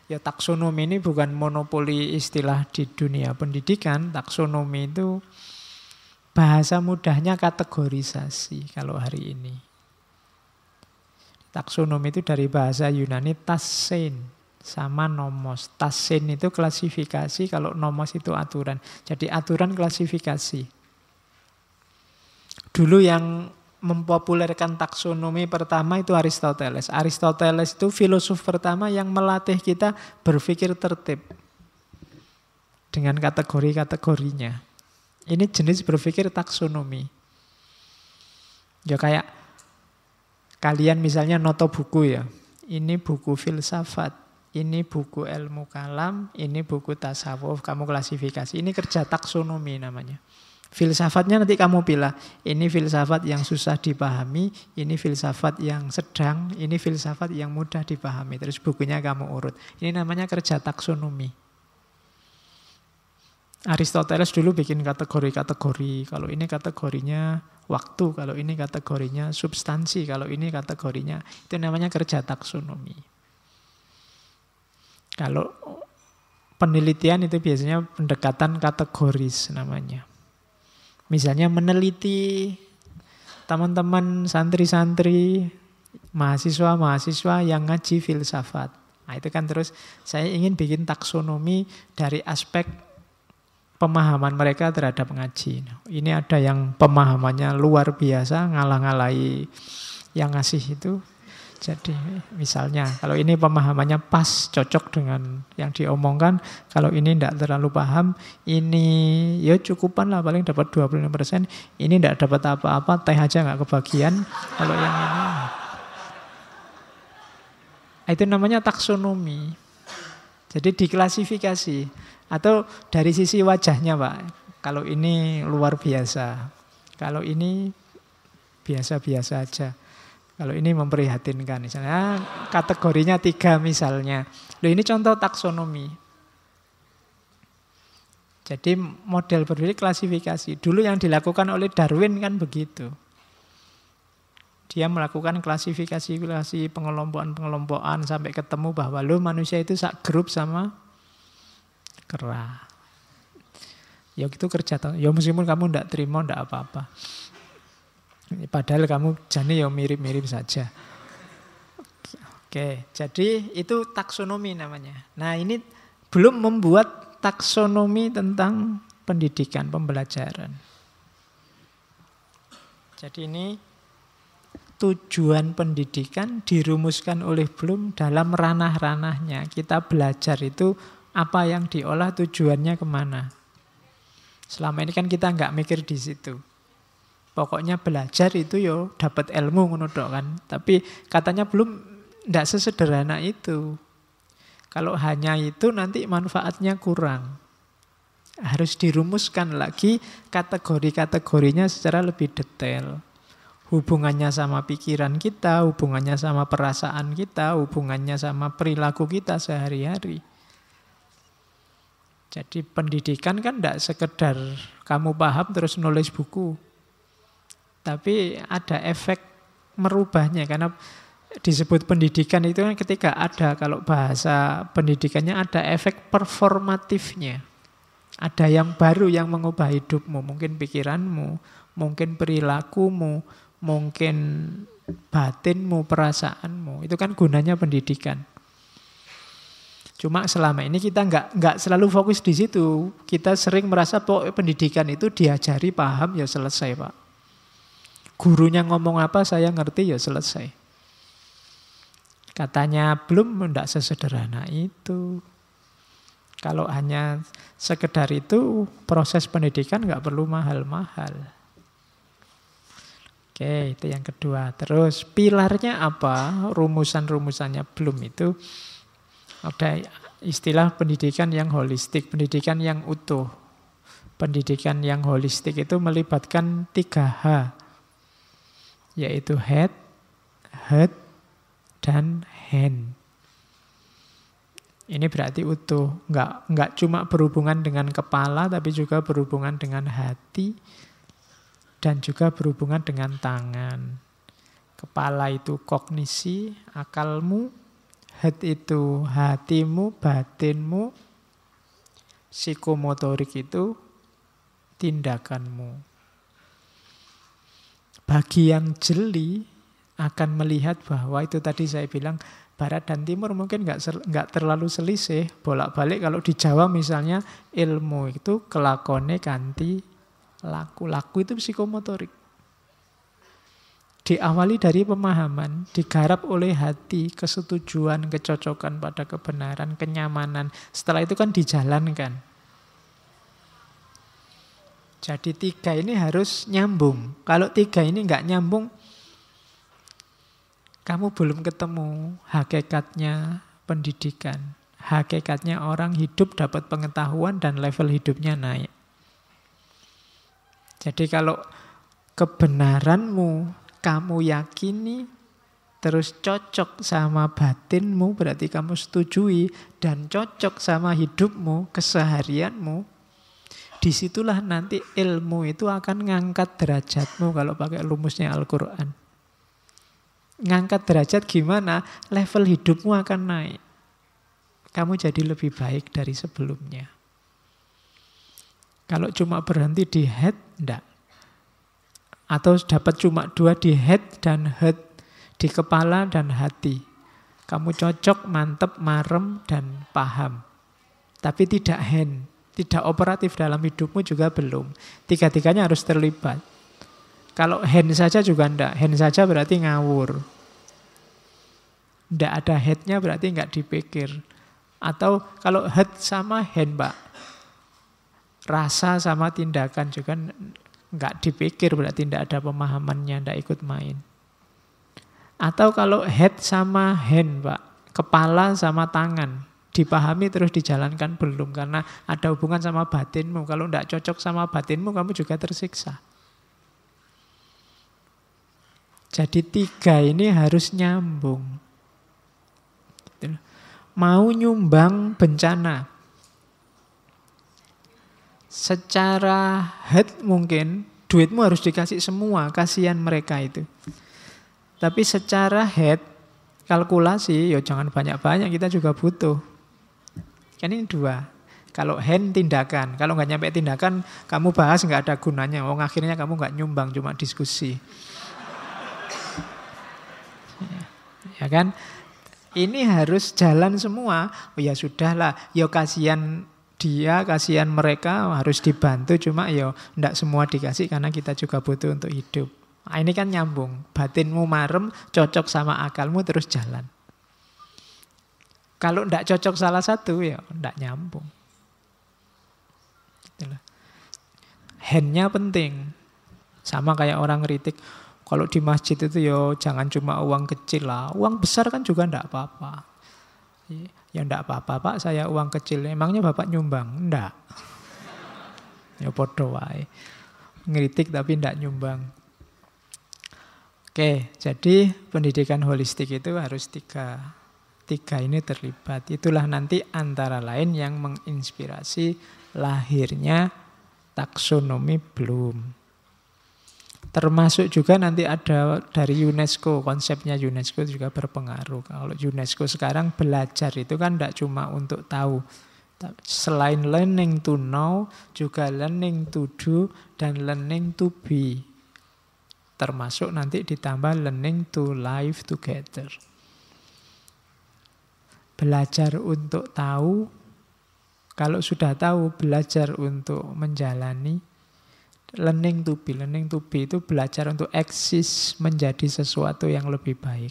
Ya taksonomi ini bukan monopoli istilah di dunia pendidikan. Taksonomi itu bahasa mudahnya kategorisasi kalau hari ini. Taksonomi itu dari bahasa Yunani tassein sama nomos. Tassein itu klasifikasi, kalau nomos itu aturan. Jadi aturan klasifikasi. Dulu yang mempopulerkan taksonomi pertama itu Aristoteles. Aristoteles itu filosof pertama yang melatih kita berpikir tertib dengan kategori-kategorinya. Ini jenis berpikir taksonomi. Ya kayak kalian misalnya noto buku ya. Ini buku filsafat, ini buku ilmu kalam, ini buku tasawuf. Kamu klasifikasi. Ini kerja taksonomi namanya. Filsafatnya nanti kamu pilih. Ini filsafat yang susah dipahami, ini filsafat yang sedang, ini filsafat yang mudah dipahami. Terus bukunya kamu urut. Ini namanya kerja taksonomi. Aristoteles dulu bikin kategori-kategori. Kalau ini kategorinya waktu, kalau ini kategorinya substansi, kalau ini kategorinya, itu namanya kerja taksonomi. Kalau penelitian itu biasanya pendekatan kategoris namanya. Misalnya meneliti teman-teman santri-santri, mahasiswa-mahasiswa yang ngaji filsafat. Nah itu kan terus saya ingin bikin taksonomi dari aspek pemahaman mereka terhadap ngaji. Ini ada yang pemahamannya luar biasa, ngalah-ngalahi yang ngasih itu. Jadi misalnya kalau ini pemahamannya pas, cocok dengan yang diomongkan. Kalau ini tidak terlalu paham, ini ya cukupan lah, paling dapat 25%. Ini tidak dapat apa-apa, teh aja nggak kebagian. Kalau yang ini, itu namanya taksonomi. Jadi diklasifikasi. Atau dari sisi wajahnya Pak, kalau ini luar biasa, kalau ini biasa-biasa aja, kalau ini memprihatinkan. Misalnya kategorinya 3 misalnya. Loh ini contoh taksonomi. Jadi model berpikir klasifikasi. Dulu yang dilakukan oleh Darwin kan begitu. Dia melakukan klasifikasi pengelompokan sampai ketemu bahwa lo manusia itu sak grup sama kera. Ya itu kerja. Ya meskipun kamu tidak terima, tidak apa-apa. Padahal kamu jane ya mirip-mirip saja. Oke, jadi itu taksonomi namanya. Nah ini belum membuat taksonomi tentang pendidikan, pembelajaran. Jadi ini tujuan pendidikan dirumuskan oleh Bloom dalam ranah-ranahnya. Kita belajar itu apa yang diolah tujuannya kemana. Selama ini kan kita nggak mikir di situ. Pokoknya belajar itu yo dapat ilmu ngono tok kan. Tapi katanya belum ndak sesederhana itu. Kalau hanya itu nanti manfaatnya kurang. Harus dirumuskan lagi kategori-kategorinya secara lebih detail. Hubungannya sama pikiran kita, hubungannya sama perasaan kita, hubungannya sama perilaku kita sehari-hari. Jadi pendidikan kan tidak sekedar kamu paham terus nulis buku. Tapi ada efek merubahnya. Karena disebut pendidikan itu kan ketika ada, kalau bahasa pendidikannya ada efek performatifnya. Ada yang baru yang mengubah hidupmu. Mungkin pikiranmu, mungkin perilakumu, mungkin batinmu, perasaanmu. Itu kan gunanya pendidikan. Cuma selama ini kita nggak selalu fokus di situ. Kita sering merasa pendidikan itu diajari paham ya selesai Pak. Gurunya ngomong apa saya ngerti ya selesai. Katanya belum tidak sesederhana itu. Kalau hanya sekedar itu proses pendidikan nggak perlu mahal-mahal. Oke, itu yang kedua. Terus pilarnya apa? Rumusan-rumusannya belum itu. Ada istilah pendidikan yang holistik, pendidikan yang utuh. Pendidikan yang holistik itu melibatkan 3H, yaitu head, heart, dan hand. Ini berarti utuh, nggak cuma berhubungan dengan kepala, tapi juga berhubungan dengan hati, dan juga berhubungan dengan tangan. Kepala itu kognisi, akalmu. Head itu hatimu, batinmu. Psikomotorik itu tindakanmu. Bagi yang jeli akan melihat bahwa itu tadi saya bilang Barat dan Timur mungkin nggak terlalu selisih. Bolak-balik kalau di Jawa misalnya ilmu itu kelakone kanthi laku. Laku itu psikomotorik. Diawali dari pemahaman, digarap oleh hati, kesetujuan, kecocokan pada kebenaran, kenyamanan. Setelah itu kan dijalankan. Jadi 3 ini harus nyambung. Kalau 3 ini nggak nyambung, kamu belum ketemu hakikatnya pendidikan. Hakikatnya orang hidup dapat pengetahuan dan level hidupnya naik. Jadi kalau kebenaranmu kamu yakini, terus cocok sama batinmu, berarti kamu setujui, dan cocok sama hidupmu, keseharianmu, disitulah nanti ilmu itu akan ngangkat derajatmu kalau pakai rumusnya Al-Quran. Ngangkat derajat gimana? Level hidupmu akan naik. Kamu jadi lebih baik dari sebelumnya. Kalau cuma berhenti di head, enggak. Atau dapat cuma 2 di head dan head, di kepala dan hati. Kamu cocok, mantep, marem, dan paham. Tapi tidak hand. Tidak operatif dalam hidupmu juga belum. 3-tiganya harus terlibat. Kalau hand saja juga enggak. Hand saja berarti ngawur. Enggak ada headnya berarti enggak dipikir. Atau kalau head sama hand, Pak. Rasa sama tindakan juga enggak dipikir berarti enggak ada pemahamannya, enggak ikut main. Atau kalau head sama hand, Pak. Kepala sama tangan. Dipahami terus dijalankan belum, karena ada hubungan sama batinmu. Kalau tidak cocok sama batinmu, kamu juga tersiksa. Jadi 3 ini harus nyambung. Mau nyumbang bencana, secara head mungkin duitmu harus dikasih semua, kasihan mereka itu. Tapi secara head, kalkulasi, ya jangan banyak-banyak, kita juga butuh. Kan ini 2. Kalau hand tindakan, kalau nggak nyampe tindakan, kamu bahas nggak ada gunanya. Akhirnya kamu nggak nyumbang, cuma diskusi. Ya kan? Ini harus jalan semua. Oh ya sudahlah, ya kasihan dia, kasihan mereka, harus dibantu. Cuma ya nggak semua dikasih karena kita juga butuh untuk hidup. Nah, ini kan nyambung. Batinmu marem, cocok sama akalmu, terus jalan. Kalau tidak cocok salah satu, ya tidak nyambung. Handnya penting. Sama kayak orang ngeritik, kalau di masjid itu ya jangan cuma uang kecil lah. Uang besar kan juga tidak apa-apa. Ya tidak apa-apa, Pak, saya uang kecil. Emangnya Bapak nyumbang? Tidak. Ya podo wae. Ngeritik tapi tidak nyumbang. Oke, jadi pendidikan holistik itu harus 3 ini terlibat. Itulah nanti antara lain yang menginspirasi lahirnya taksonomi Bloom. Termasuk juga nanti ada dari UNESCO, konsepnya UNESCO juga berpengaruh. Kalau UNESCO sekarang belajar itu kan tidak cuma untuk tahu. Selain learning to know, juga learning to do, dan learning to be. Termasuk nanti ditambah learning to live together. Belajar untuk tahu, kalau sudah tahu belajar untuk menjalani. Learning to be itu belajar untuk eksis menjadi sesuatu yang lebih baik.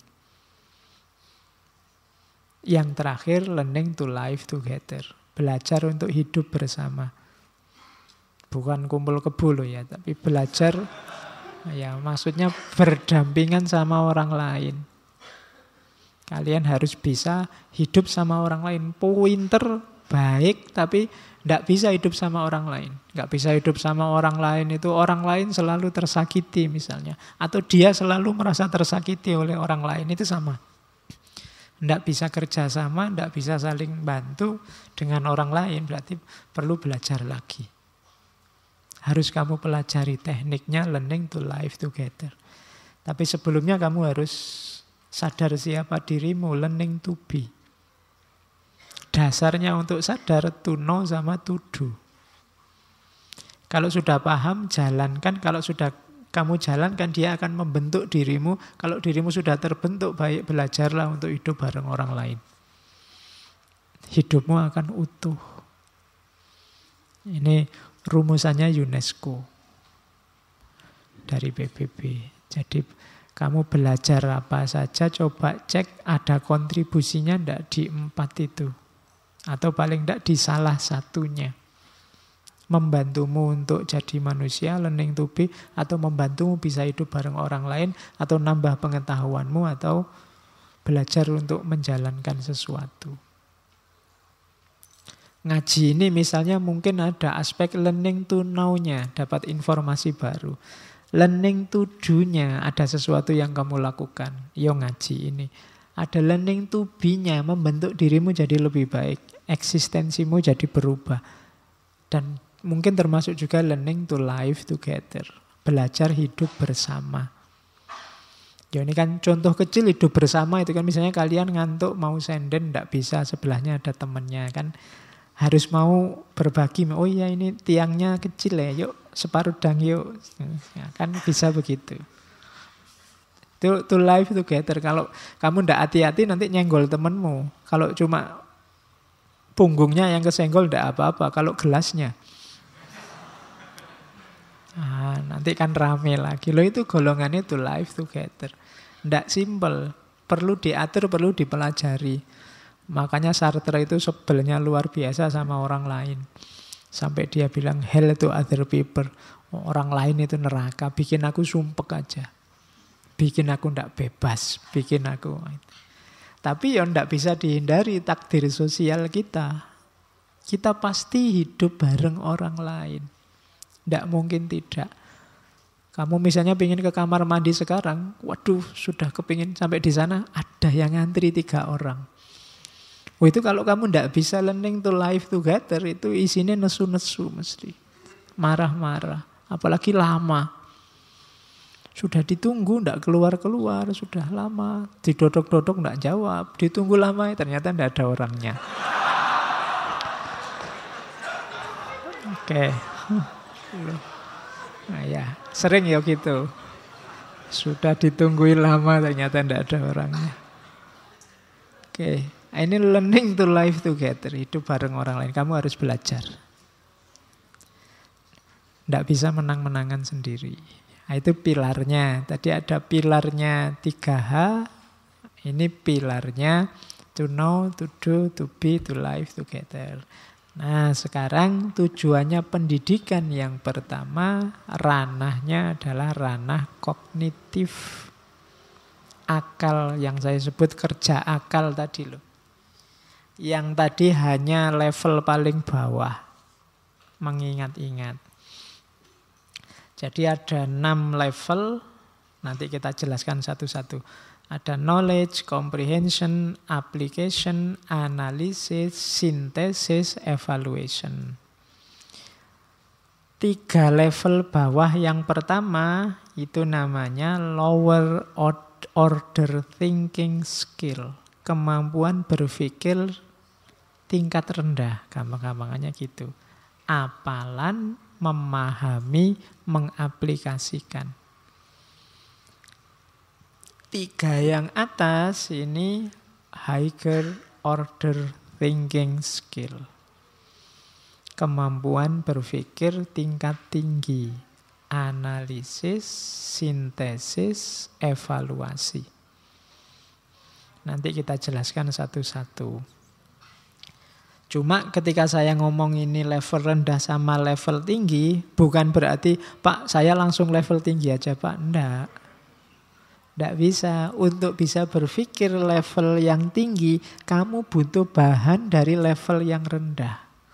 Yang terakhir learning to live together, belajar untuk hidup bersama. Bukan kumpul kebo loh ya, tapi belajar ya maksudnya berdampingan sama orang lain. Kalian harus bisa hidup sama orang lain. Pinter, baik, tapi tidak bisa hidup sama orang lain. Nggak bisa hidup sama orang lain itu orang lain selalu tersakiti misalnya. Atau dia selalu merasa tersakiti oleh orang lain, itu sama. Tidak bisa kerja sama, tidak bisa saling bantu dengan orang lain. Berarti perlu belajar lagi. Harus kamu pelajari tekniknya learning to live together. Tapi sebelumnya kamu harus sadar siapa dirimu, learning to be. dasarnya untuk sadar to know sama to do. Kalau sudah paham, jalankan. Kalau sudah kamu jalankan, dia akan membentuk dirimu. Kalau dirimu sudah terbentuk, baik belajarlah untuk hidup bareng orang lain. Hidupmu akan utuh. Ini rumusannya UNESCO dari PBB. Jadi kamu belajar apa saja, coba cek ada kontribusinya enggak di 4 itu. Atau paling enggak di salah satunya. Membantumu untuk jadi manusia, learning to be, atau membantumu bisa hidup bareng orang lain, atau nambah pengetahuanmu, atau belajar untuk menjalankan sesuatu. Ngaji ini misalnya mungkin ada aspek learning to know-nya, dapat informasi baru. Learning to do-nya, ada sesuatu yang kamu lakukan. Yo ngaji ini. Ada learning to be-nya, membentuk dirimu jadi lebih baik. Eksistensimu jadi berubah. Dan mungkin termasuk juga learning to live together. Belajar hidup bersama. Ya ini kan contoh kecil hidup bersama itu kan. Misalnya kalian ngantuk mau senden, tidak bisa, sebelahnya ada temennya kan. Harus mau berbagi. Oh iya ini tiangnya kecil ya, yuk separuh dang yuk. Ya, kan bisa begitu. To live together. Kalau kamu tidak hati-hati nanti nyenggol temenmu. Kalau cuma punggungnya yang kesenggol tidak apa-apa. Kalau gelasnya. Nah, nanti kan rame lagi. Loh itu golongannya to live together. Tidak simple. Perlu diatur, perlu dipelajari. Makanya Sartre itu sebelnya luar biasa sama orang lain. Sampai dia bilang hell to other people. Orang lain itu neraka. Bikin aku sumpek aja. Bikin aku tidak bebas. Bikin aku. Tapi ya tidak bisa dihindari takdir sosial kita. Kita pasti hidup bareng orang lain. Tidak mungkin tidak. Kamu misalnya pengen ke kamar mandi sekarang. Waduh sudah kepingin sampai di sana. Ada yang ngantri 3 orang. Itu kalau kamu tidak bisa learning to live together, itu isinya nesu-nesu mesti. Marah-marah. Apalagi lama. Sudah ditunggu, tidak keluar-keluar. Sudah lama. Didodok-dodok, tidak jawab. Ditunggu lama, ternyata tidak ada orangnya. Oke. Nah ya, sering ya gitu. Sudah ditungguin lama, ternyata tidak ada orangnya. Oke. Ini learning to live together. Hidup bareng orang lain. Kamu harus belajar. Tidak bisa menang-menangan sendiri. Nah, itu pilarnya. Tadi ada pilarnya 3H. Ini pilarnya to know, to do, to be, to live together. Nah sekarang tujuannya pendidikan yang pertama. Ranahnya adalah ranah kognitif. Akal yang saya sebut kerja akal tadi loh. Yang tadi hanya level paling bawah. Mengingat-ingat. Jadi ada 6 level. Nanti kita jelaskan satu-satu. Ada knowledge, comprehension, application, analysis, synthesis, evaluation. 3 level bawah yang pertama itu namanya lower order thinking skill. Kemampuan berpikir tingkat rendah, gampang-gampangannya gitu. Apalan, memahami, mengaplikasikan. 3 yang atas ini higher order thinking skill. Kemampuan berpikir tingkat tinggi. Analisis, sintesis, evaluasi. Nanti kita jelaskan satu-satu. Cuma ketika saya ngomong ini level rendah sama level tinggi, bukan berarti, Pak, saya langsung level tinggi aja, Pak. Enggak. Enggak bisa. Untuk bisa berpikir level yang tinggi, kamu butuh bahan dari level yang rendah.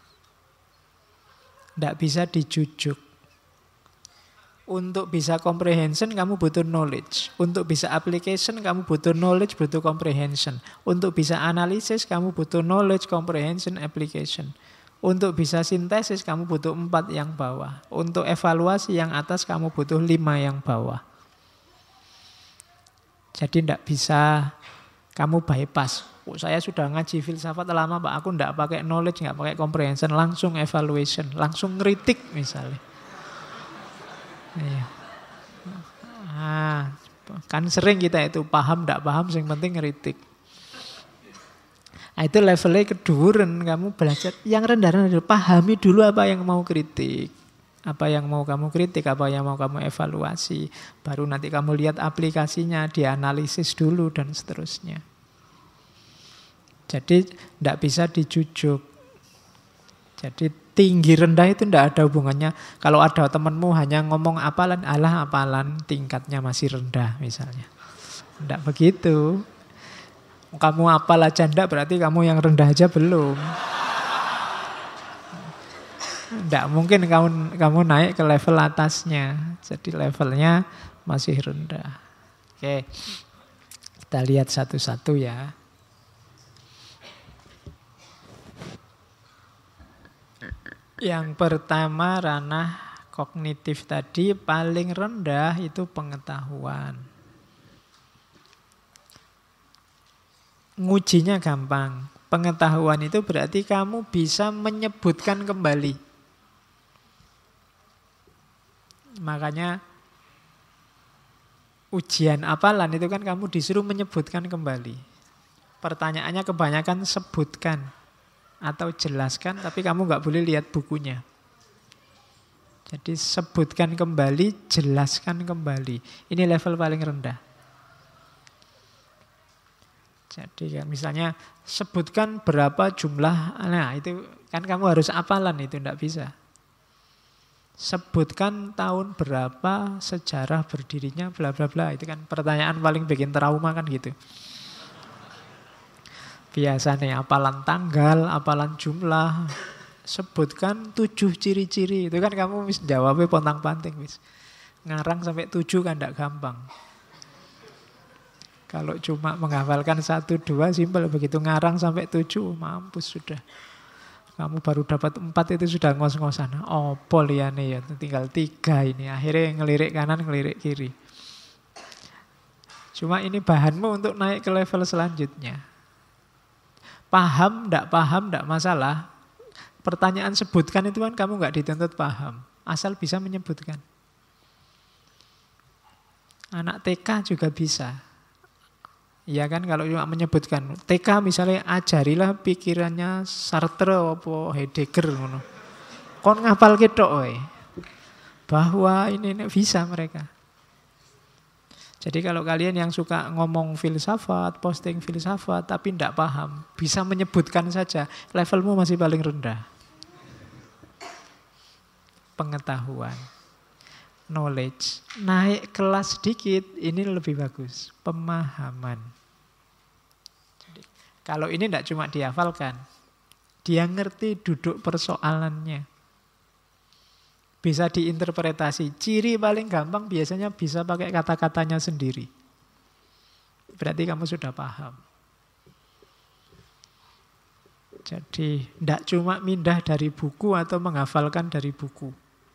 Enggak bisa dijujuk. Untuk bisa comprehension, kamu butuh knowledge. Untuk bisa application, kamu butuh knowledge, butuh comprehension. Untuk bisa analisis, kamu butuh knowledge, comprehension, application. Untuk bisa sintesis, kamu butuh 4 yang bawah. Untuk evaluasi yang atas, kamu butuh 5 yang bawah. Jadi tidak bisa kamu bypass. Oh, saya sudah ngaji filsafat lama Pak, aku enggak pakai knowledge, enggak pakai comprehension, langsung evaluation, langsung kritik misalnya. Iya. Kan sering kita itu paham enggak paham, yang penting kritik. Nah, itu levelnya keduren, kamu belajar yang rendah-rendah, pahami dulu apa yang mau kritik. Apa yang mau kamu kritik, apa yang mau kamu evaluasi. Baru nanti kamu lihat aplikasinya, dianalisis dulu dan seterusnya. Jadi tidak bisa dijujuk. Jadi tinggi rendah itu tidak ada hubungannya. Kalau ada temanmu hanya ngomong apalan, alah apalan, tingkatnya masih rendah misalnya. Tidak begitu. Kamu apal aja enggak, berarti kamu yang rendah aja belum. Enggak mungkin kamu naik ke level atasnya. Jadi levelnya masih rendah. Oke. Kita lihat satu-satu ya. Yang pertama ranah kognitif tadi paling rendah itu pengetahuan. Ngujinya gampang. Pengetahuan itu berarti kamu bisa menyebutkan kembali. Makanya ujian hafalan itu kan kamu disuruh menyebutkan kembali. Pertanyaannya kebanyakan sebutkan atau jelaskan, tapi kamu nggak boleh lihat bukunya. Jadi sebutkan kembali, jelaskan kembali. Ini level paling rendah. Jadi misalnya sebutkan berapa jumlah, nah itu kan kamu harus hafalan, itu enggak bisa. Sebutkan tahun berapa sejarah berdirinya bla bla bla, itu kan pertanyaan paling bikin trauma kan gitu. Biasanya hafalan tanggal, hafalan jumlah, sebutkan 7 ciri-ciri, itu kan kamu bisa jawabnya pontang-panting wis. Ngarang sampai 7 kan enggak gampang. Kalau cuma menghafalkan 1, 2 simpel, begitu ngarang sampai 7 mampus sudah. Kamu baru dapat 4 itu sudah ngos-ngosan. Oh poliane ya, tinggal 3 ini. Akhirnya ngelirik kanan, ngelirik kiri. Cuma ini bahanmu untuk naik ke level selanjutnya. Paham, enggak masalah. Pertanyaan sebutkan itu kan kamu enggak dituntut paham. Asal bisa menyebutkan. Anak TK juga bisa. Ya kan, kalau cuma menyebutkan TK misalnya, ajarilah pikirannya Sartre apa Heidegger ngono. Kon ngapal ketok we. Bahwa ini bisa mereka. Jadi kalau kalian yang suka ngomong filsafat, posting filsafat tapi tidak paham, bisa menyebutkan saja, levelmu masih paling rendah. Pengetahuan, knowledge. Naik kelas sedikit, ini lebih bagus. Pemahaman. Jadi, kalau ini tidak cuma dihafalkan, dia ngerti duduk persoalannya. Bisa diinterpretasi. Ciri paling gampang biasanya bisa pakai kata-katanya sendiri. Berarti kamu sudah paham. Jadi tidak cuma mindah dari buku atau menghafalkan dari buku.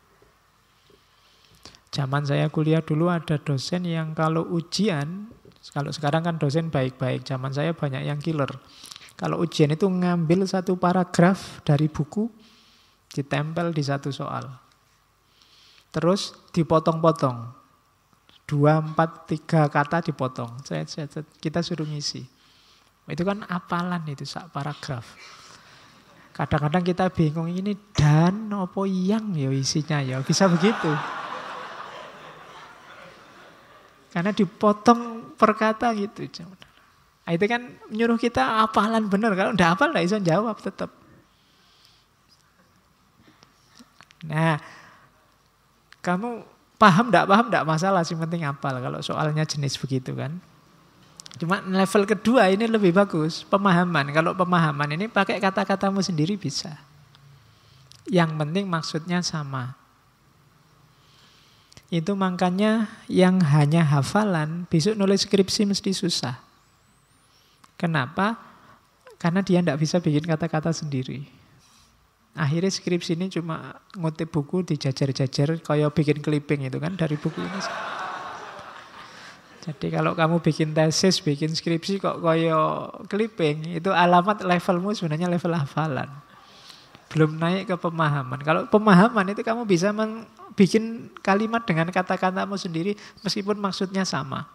Zaman saya kuliah dulu ada dosen yang kalau ujian, kalau sekarang kan dosen baik-baik, zaman saya banyak yang killer. Kalau ujian itu ngambil satu paragraf dari buku, ditempel di satu soal. Terus dipotong-potong. 2, 4, 3 kata dipotong. Kita suruh ngisi. Itu kan apalan itu, sak paragraf. Kadang-kadang kita bingung, ini dan apa yang ya isinya ya. Bisa begitu. Karena dipotong per kata gitu. Nah, itu kan nyuruh kita apalan benar. Kalau udah hafal nggak bisa jawab tetap. Nah, kamu paham enggak masalah, sih penting hafal kalau soalnya jenis begitu kan. Cuma level kedua ini lebih bagus, pemahaman. Kalau pemahaman ini pakai kata-katamu sendiri bisa. Yang penting maksudnya sama. Itu makanya yang hanya hafalan besok nulis skripsi mesti susah. Kenapa? Karena dia enggak bisa bikin kata-kata sendiri. Akhirnya skripsi ini cuma ngutip buku dijajar-jajar kayak bikin clipping itu kan dari buku ini. Jadi kalau kamu bikin tesis, bikin skripsi kok koyo clipping, itu alamat levelmu sebenarnya level hafalan. Belum naik ke pemahaman. Kalau pemahaman itu kamu bisa bikin kalimat dengan kata-katamu sendiri meskipun maksudnya sama.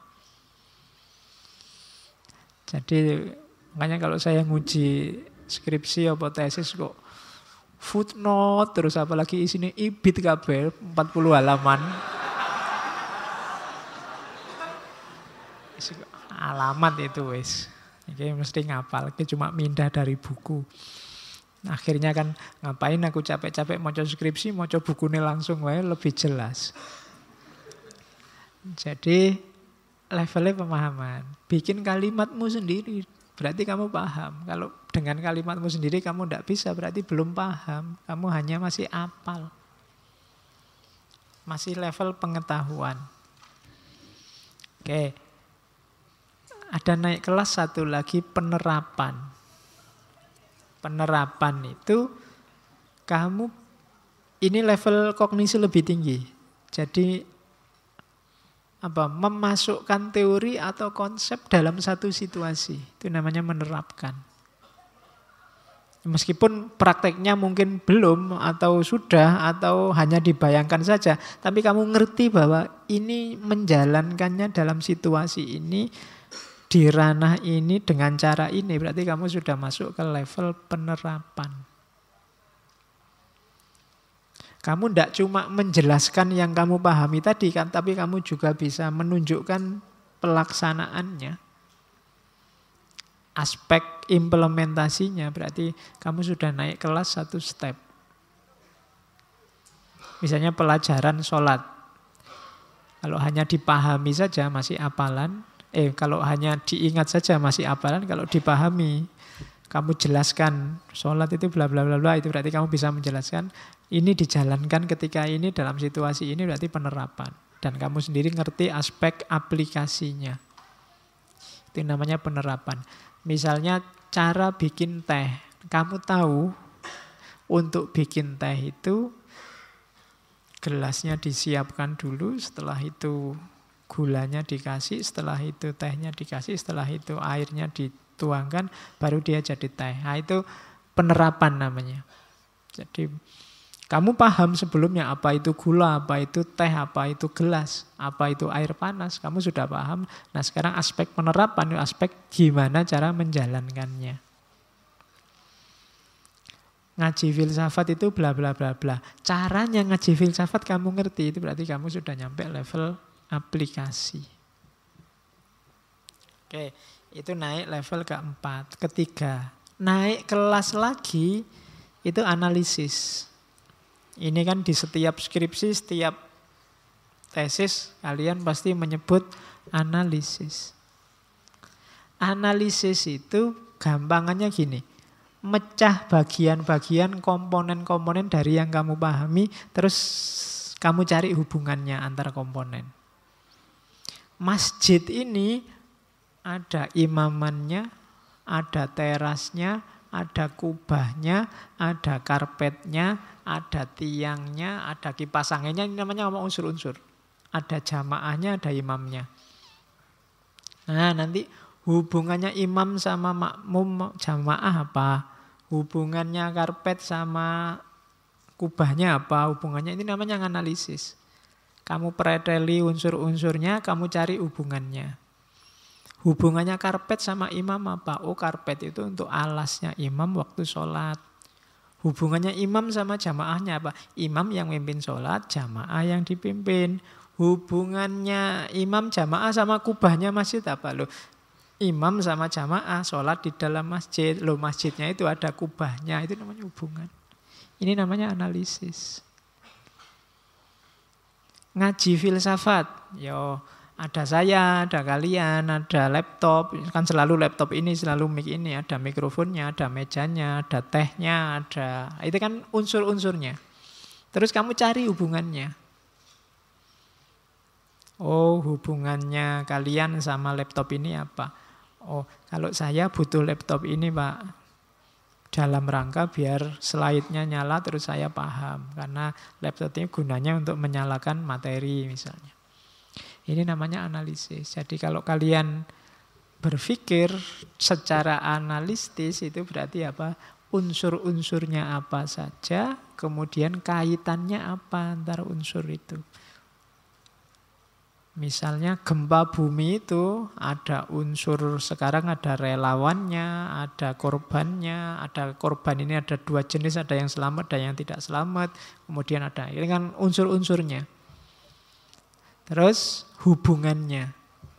Jadi makanya kalau saya nguji skripsi atau tesis kok footnote terus apalagi isinya ibit kabeh 40 halaman. Alamat itu wis. Iki mesti ngapal, iki cuma mindah dari buku. Akhirnya kan ngapain aku capek-capek maca skripsi, maca bukune langsung wae lebih jelas. Jadi levelnya pemahaman. Bikin kalimatmu sendiri, berarti kamu paham. Kalau dengan kalimatmu sendiri kamu tidak bisa, berarti belum paham. Kamu hanya masih apal. Masih level pengetahuan. Oke. Ada naik kelas satu lagi, penerapan. Penerapan itu kamu ini level kognisi lebih tinggi. Jadi memasukkan teori atau konsep dalam satu situasi. Itu namanya menerapkan. Meskipun prakteknya mungkin belum atau sudah atau hanya dibayangkan saja, tapi kamu ngerti bahwa ini menjalankannya dalam situasi ini, di ranah ini dengan cara ini, berarti kamu sudah masuk ke level penerapan. Kamu tidak cuma menjelaskan yang kamu pahami tadi kan, tapi kamu juga bisa menunjukkan pelaksanaannya. Aspek implementasinya, berarti kamu sudah naik kelas satu step. Misalnya pelajaran sholat. Kalau hanya dipahami saja masih hafalan. Kalau hanya diingat saja masih hafalan, kalau dipahami, kamu jelaskan sholat itu bla bla bla bla, itu berarti kamu bisa menjelaskan ini dijalankan ketika ini dalam situasi ini, berarti penerapan. Dan kamu sendiri ngerti aspek aplikasinya. Itu namanya penerapan. Misalnya cara bikin teh. Kamu tahu untuk bikin teh itu gelasnya disiapkan dulu, setelah itu gulanya dikasih, setelah itu tehnya dikasih, setelah itu airnya dituangkan, baru dia jadi teh. Nah, itu penerapan namanya. Jadi kamu paham sebelumnya apa itu gula, apa itu teh, apa itu gelas, apa itu air panas. Kamu sudah paham. Nah sekarang aspek penerapan, aspek gimana cara menjalankannya. Ngaji filsafat itu bla bla bla bla. Caranya ngaji filsafat kamu ngerti, itu berarti kamu sudah nyampe level aplikasi. Oke, itu naik level keempat. Ketiga, naik kelas lagi itu analisis. Ini kan di setiap skripsi, setiap tesis kalian pasti menyebut analisis. Analisis itu gampangannya gini, mecah bagian-bagian komponen-komponen dari yang kamu pahami, terus kamu cari hubungannya antar komponen. Masjid ini ada imamannya, ada terasnya, ada kubahnya, ada karpetnya, ada tiangnya, ada kipas anginnya, ini namanya unsur-unsur. Ada jamaahnya, ada imamnya. Nah, nanti hubungannya imam sama makmum jamaah apa? Hubungannya karpet sama kubahnya apa? Hubungannya ini namanya analisis. Kamu preteli unsur-unsurnya, kamu cari hubungannya. Hubungannya karpet sama imam apa? Oh, karpet itu untuk alasnya imam waktu sholat. Hubungannya imam sama jamaahnya apa? Imam yang memimpin sholat, jamaah yang dipimpin. Hubungannya imam jamaah sama kubahnya masjid apa? Loh, imam sama jamaah sholat di dalam masjid. Loh, masjidnya itu ada kubahnya. Itu namanya hubungan. Ini namanya analisis. Ngaji filsafat, yo ada saya, ada kalian, ada laptop, kan selalu laptop ini, selalu mic ini, ada mikrofonnya, ada mejanya, ada tehnya, ada, itu kan unsur-unsurnya. Terus kamu cari hubungannya. Oh, hubungannya kalian sama laptop ini apa? Oh, kalau saya butuh laptop ini, Pak, dalam rangka biar slide-nya nyala terus saya paham. Karena laptop ini gunanya untuk menyalakan materi misalnya. Ini namanya analisis. Jadi kalau kalian berpikir secara analitis itu berarti apa? Unsur-unsurnya apa saja, kemudian kaitannya apa antara unsur itu. Misalnya gempa bumi itu ada unsur, sekarang ada relawannya, ada korbannya, ada korban ini ada dua jenis, ada yang selamat, ada yang tidak selamat. Kemudian ada, ini kan unsur-unsurnya. Terus hubungannya.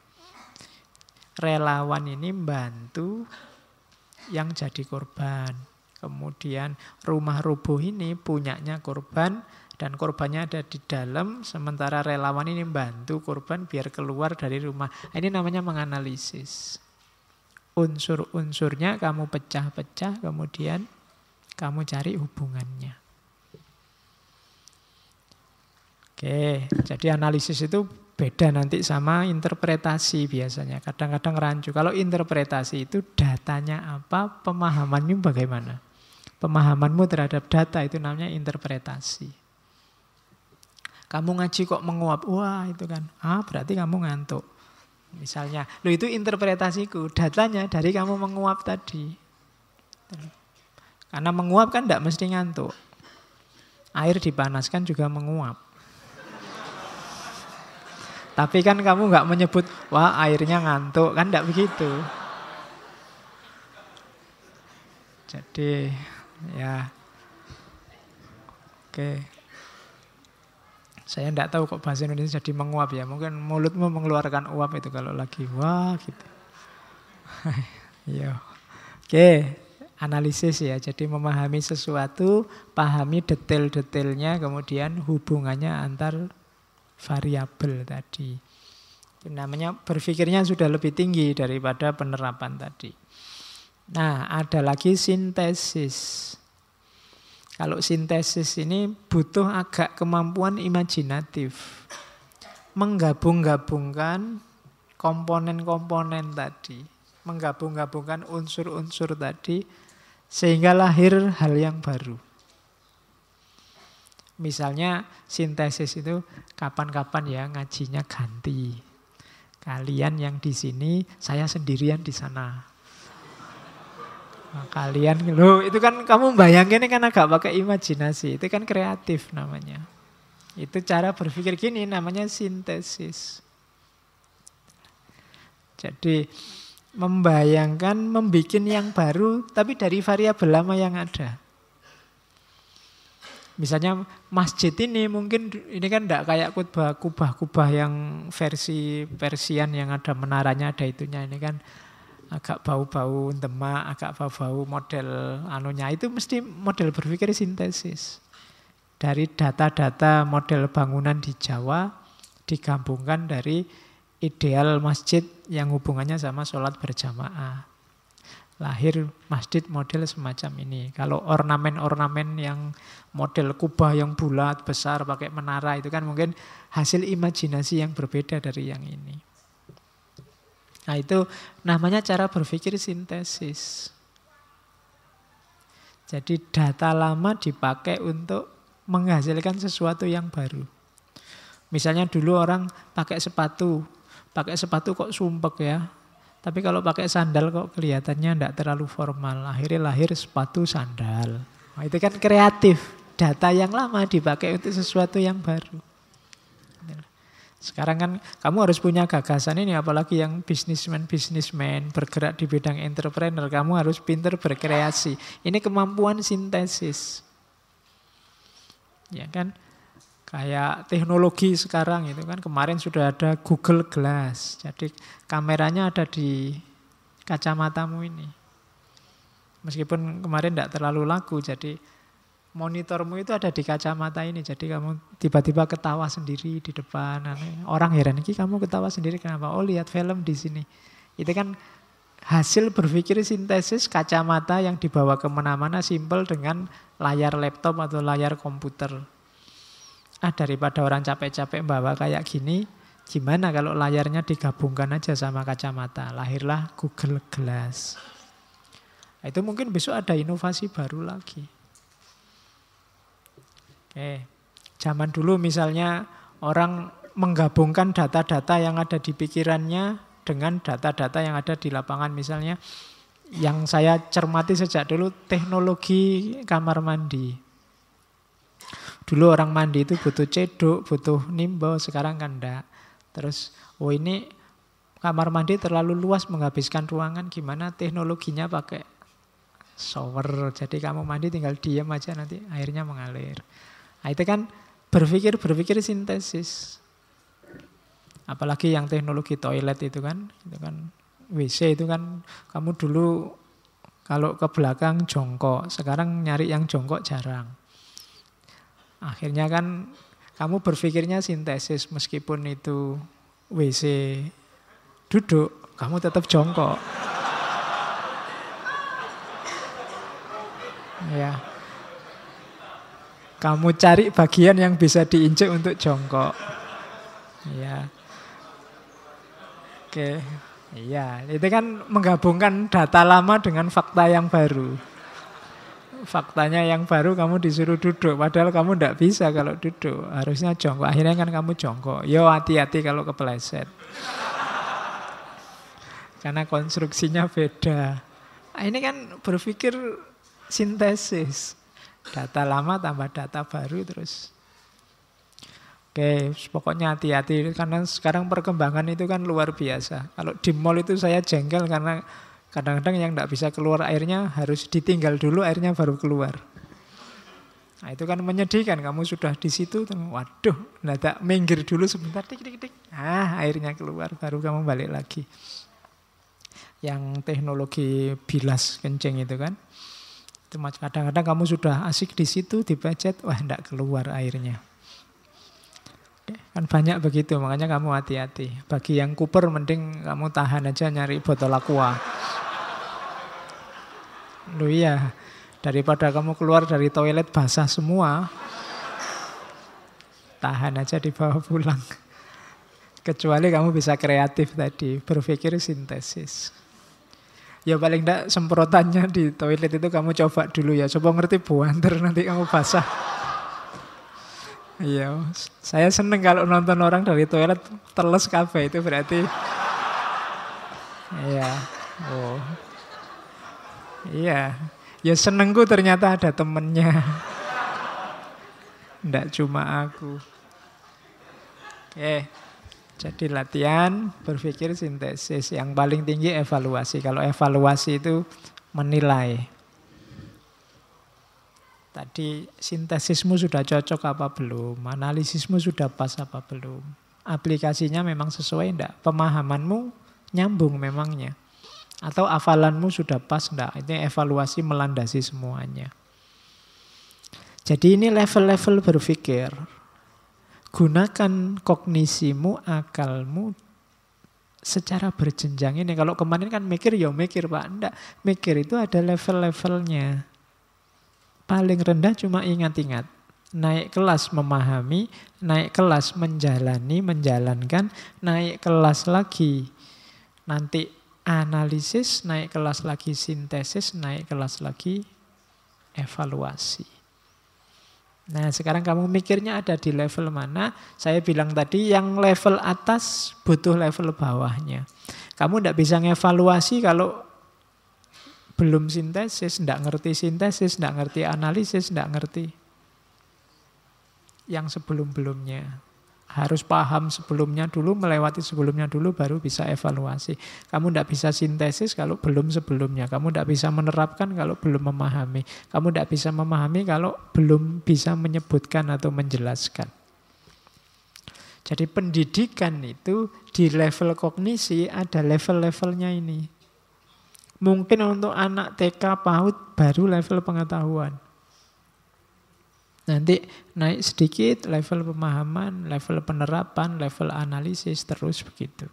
Relawan ini membantu yang jadi korban. Kemudian rumah rubuh ini punyanya korban, dan korbannya ada di dalam, sementara relawan ini membantu korban biar keluar dari rumah. Ini namanya menganalisis. Unsur-unsurnya kamu pecah-pecah, kemudian kamu cari hubungannya. Oke, jadi analisis itu beda nanti sama interpretasi biasanya. Kadang-kadang rancu. Kalau interpretasi itu datanya apa, pemahamanmu bagaimana. Pemahamanmu terhadap data itu namanya interpretasi. Kamu ngaji kok menguap, wah itu kan, berarti kamu ngantuk. Misalnya, itu interpretasiku, datanya dari kamu menguap tadi. Karena menguap kan tidak mesti ngantuk. Air dipanaskan juga menguap. Tapi kan kamu nggak menyebut, wah airnya ngantuk, kan tidak begitu. Jadi, ya, oke. Saya tidak tahu kok bahasa Indonesia jadi menguap ya. Mungkin mulutmu mengeluarkan uap itu kalau lagi wah gitu. Iya. Oke, analisis ya. Jadi memahami sesuatu, pahami detail-detailnya, kemudian hubungannya antar variabel tadi. Itu namanya berpikirnya sudah lebih tinggi daripada penerapan tadi. Nah, ada lagi sintesis. Kalau sintesis ini butuh agak kemampuan imajinatif. Menggabung-gabungkan komponen-komponen tadi. Menggabung-gabungkan unsur-unsur tadi. Sehingga lahir hal yang baru. Misalnya sintesis itu kapan-kapan ya ngajinya ganti. Kalian yang di sini, saya sendirian di sana. Nah, kalian, loh itu kan kamu bayangin kan agak pakai imajinasi. Itu kan kreatif namanya. Itu cara berpikir gini namanya sintesis. Jadi membayangkan, membuat yang baru tapi dari variabel lama yang ada. Misalnya masjid ini mungkin ini kan tidak kayak kubah-kubah yang versi Persian yang ada menaranya, ada itunya. Ini kan agak bau-bau demak, agak bau-bau model anunya. Itu mesti model berpikir sintesis. Dari data-data model bangunan di Jawa digabungkan dari ideal masjid yang hubungannya sama sholat berjamaah. Lahir masjid model semacam ini. Kalau ornamen-ornamen yang model kubah yang bulat, besar, pakai menara itu kan mungkin hasil imajinasi yang berbeda dari yang ini. Nah itu namanya cara berpikir sintesis. Jadi data lama dipakai untuk menghasilkan sesuatu yang baru. Misalnya dulu orang pakai sepatu kok sumpek ya. Tapi kalau pakai sandal kok kelihatannya tidak terlalu formal. Akhirnya lahir sepatu sandal. Nah, itu kan kreatif. Data yang lama dipakai untuk sesuatu yang baru. Sekarang kan kamu harus punya gagasan ini, apalagi yang bisnismen bergerak di bidang entrepreneur, kamu harus pintar berkreasi. Ini kemampuan sintesis. Ya kan? Kayak teknologi sekarang itu kan kemarin sudah ada Google Glass. Jadi kameranya ada di kacamatamu ini. Meskipun kemarin tidak terlalu laku, jadi monitormu itu ada di kacamata ini. Jadi kamu tiba-tiba ketawa sendiri di depan. Orang heran, ini kamu ketawa sendiri kenapa? Oh lihat film di sini. Itu kan hasil berpikir sintesis kacamata yang dibawa kemana-mana simpel dengan layar laptop atau layar komputer. Daripada orang capek-capek bawa kayak gini, gimana kalau layarnya digabungkan aja sama kacamata. Lahirlah Google Glass. Itu mungkin besok ada inovasi baru lagi. Zaman dulu misalnya orang menggabungkan data-data yang ada di pikirannya dengan data-data yang ada di lapangan. Misalnya yang saya cermati sejak dulu, teknologi kamar mandi. Dulu orang mandi itu butuh ceduk, butuh nimbo, sekarang kan enggak. Terus, ini kamar mandi terlalu luas menghabiskan ruangan, gimana teknologinya pakai shower. Jadi kamu mandi tinggal diam aja, nanti airnya mengalir. Nah, itu kan berpikir sintesis. Apalagi yang teknologi toilet itu kan WC itu kan, kamu dulu kalau ke belakang jongkok, sekarang nyari yang jongkok jarang. Akhirnya kan kamu berpikirnya sintesis, meskipun itu WC duduk, kamu tetap jongkok. Ya. Kamu cari bagian yang bisa diinjek untuk jongkok. Ya. Oke. Iya, itu kan menggabungkan data lama dengan fakta yang baru. Faktanya yang baru kamu disuruh duduk, padahal kamu tidak bisa kalau duduk, harusnya jongkok. Akhirnya kan kamu jongkok. Yo, hati-hati kalau kepleset. Karena konstruksinya beda. Nah, ini kan berpikir sintesis. Data lama tambah data baru terus. Oke, pokoknya hati-hati karena sekarang perkembangan itu kan luar biasa. Kalau di mall itu saya jengkel karena kadang-kadang yang tidak bisa keluar airnya harus ditinggal dulu, airnya baru keluar. Nah, itu kan menyedihkan. Kamu sudah di situ, waduh, tak minggir dulu sebentar, tik. Airnya keluar, baru kamu balik lagi. Yang teknologi bilas kencing itu kan, itu kadang-kadang kamu sudah asik di situ, dipencet, tidak keluar airnya. Kan banyak begitu, makanya kamu hati-hati. Bagi yang kuper mending kamu tahan aja nyari botol aqua. Loh iya, daripada kamu keluar dari toilet basah semua, tahan aja dibawa pulang. Kecuali kamu bisa kreatif tadi, berpikir sintesis. Ya paling enggak semprotannya di toilet itu kamu coba dulu ya. Coba ngerti buanter, nanti kamu basah. Iya, saya seneng kalau nonton orang dari toilet teles kabeh, itu berarti iya. Oh. Iya. Ya senengku ternyata ada temennya. Ndak cuma aku. Oke. Jadi latihan berpikir sintesis. Yang paling tinggi evaluasi. Kalau evaluasi itu menilai. Tadi sintesismu sudah cocok apa belum? Analisismu sudah pas apa belum? Aplikasinya memang sesuai enggak? Pemahamanmu nyambung memangnya? Atau hafalanmu sudah pas enggak? Ini evaluasi melandasi semuanya. Jadi ini level-level berpikir. Gunakan kognisimu, akalmu secara berjenjang ini. Kalau kemarin kan mikir, ya mikir Pak. Enggak, mikir itu ada level-levelnya. Paling rendah cuma ingat-ingat. Naik kelas memahami, naik kelas menjalani, menjalankan, naik kelas lagi nanti analisis, naik kelas lagi sintesis, naik kelas lagi evaluasi. Nah, sekarang kamu mikirnya ada di level mana? Saya bilang tadi yang level atas butuh level bawahnya. Kamu tidak bisa ngevaluasi kalau belum sintesis, tidak ngerti sintesis, tidak ngerti analisis, tidak ngerti yang sebelum-belumnya. Harus paham sebelumnya dulu, melewati sebelumnya dulu, baru bisa evaluasi. Kamu tidak bisa sintesis kalau belum sebelumnya. Kamu tidak bisa menerapkan kalau belum memahami. Kamu tidak bisa memahami kalau belum bisa menyebutkan atau menjelaskan. Jadi pendidikan itu di level kognisi ada level-levelnya ini. Mungkin untuk anak TK PAUD baru level pengetahuan. Nanti naik sedikit level pemahaman, level penerapan, level analisis, terus begitu.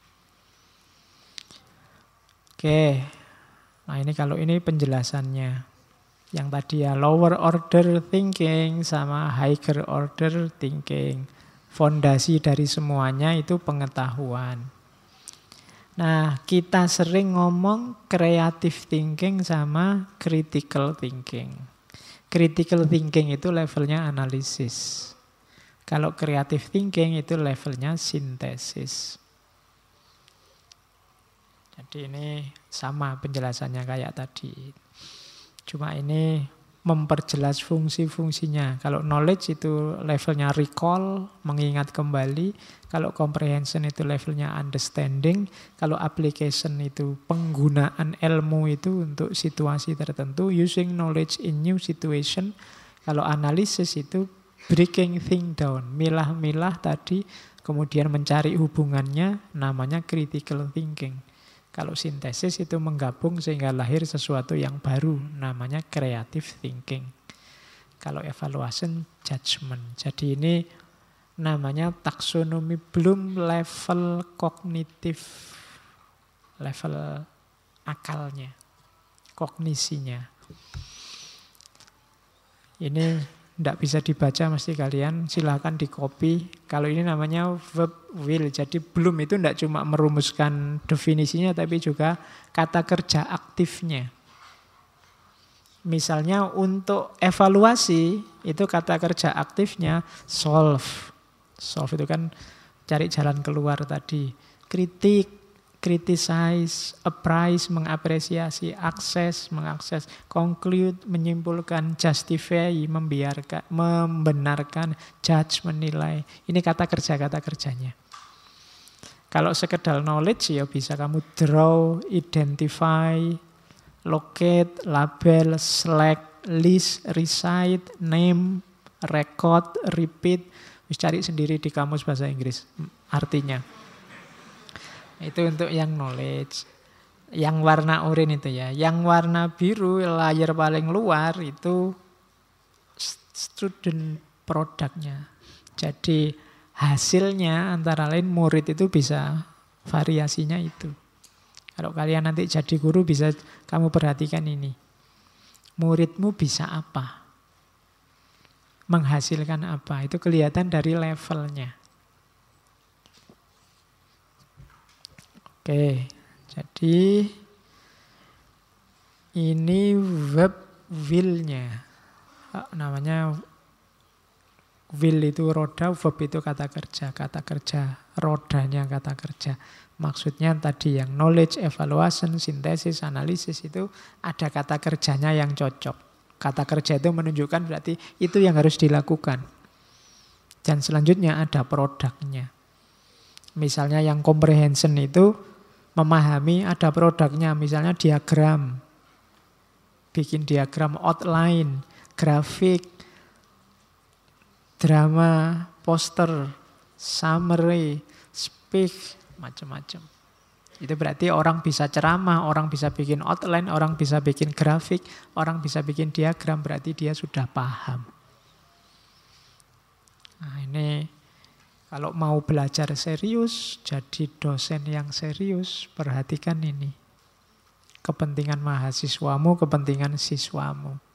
Oke, nah ini kalau ini penjelasannya. Yang tadi ya lower order thinking sama higher order thinking. Fondasi dari semuanya itu pengetahuan. Nah, kita sering ngomong creative thinking sama critical thinking. Critical thinking itu levelnya analisis. Kalau creative thinking itu levelnya sintesis. Jadi ini sama penjelasannya kayak tadi. Cuma ini memperjelas fungsi-fungsinya. Kalau knowledge itu levelnya recall, mengingat kembali. Kalau comprehension itu levelnya understanding. Kalau application itu penggunaan ilmu itu untuk situasi tertentu. Using knowledge in new situation. Kalau analisis itu breaking thing down. Milah-milah tadi, kemudian mencari hubungannya, namanya critical thinking. Kalau sintesis itu menggabung sehingga lahir sesuatu yang baru, namanya creative thinking. Kalau evaluation, judgment. Jadi ini namanya taksonomi, belum level kognitif, level akalnya, kognisinya. Ini tidak bisa dibaca mesti kalian, silahkan di copy. Kalau ini namanya verb will, jadi belum itu tidak cuma merumuskan definisinya, tapi juga kata kerja aktifnya. Misalnya untuk evaluasi, itu kata kerja aktifnya solve. Solve itu kan cari jalan keluar tadi. Kritik, criticize, appraise, mengapresiasi, access, mengakses, conclude, menyimpulkan, justify, membenarkan, judge, menilai. Ini kata kerjanya. Kalau sekedar knowledge ya bisa kamu draw, identify, locate, label, select, list, recite, name, record, repeat. Bisa cari sendiri di kamus bahasa Inggris artinya. Itu untuk yang knowledge. Yang warna oranye itu ya. Yang warna biru, layar paling luar itu student produknya. Jadi hasilnya antara lain murid itu bisa variasinya itu. Kalau kalian nanti jadi guru bisa kamu perhatikan ini. Muridmu bisa apa? Menghasilkan apa? Itu kelihatan dari levelnya. Oke, jadi ini verb will-nya. Namanya will itu roda, verb itu kata kerja. Kata kerja, rodanya kata kerja. Maksudnya tadi yang knowledge, evaluation, sintesis, analisis itu ada kata kerjanya yang cocok. Kata kerja itu menunjukkan berarti itu yang harus dilakukan. Dan selanjutnya ada produknya. Misalnya yang comprehension itu memahami, ada produknya, misalnya diagram. Bikin diagram outline, grafik, drama, poster, summary, speech, macam-macam. Itu berarti orang bisa ceramah, orang bisa bikin outline, orang bisa bikin grafik, orang bisa bikin diagram, berarti dia sudah paham. Nah ini kalau mau belajar serius, jadi dosen yang serius, perhatikan ini. Kepentingan mahasiswamu, kepentingan siswamu.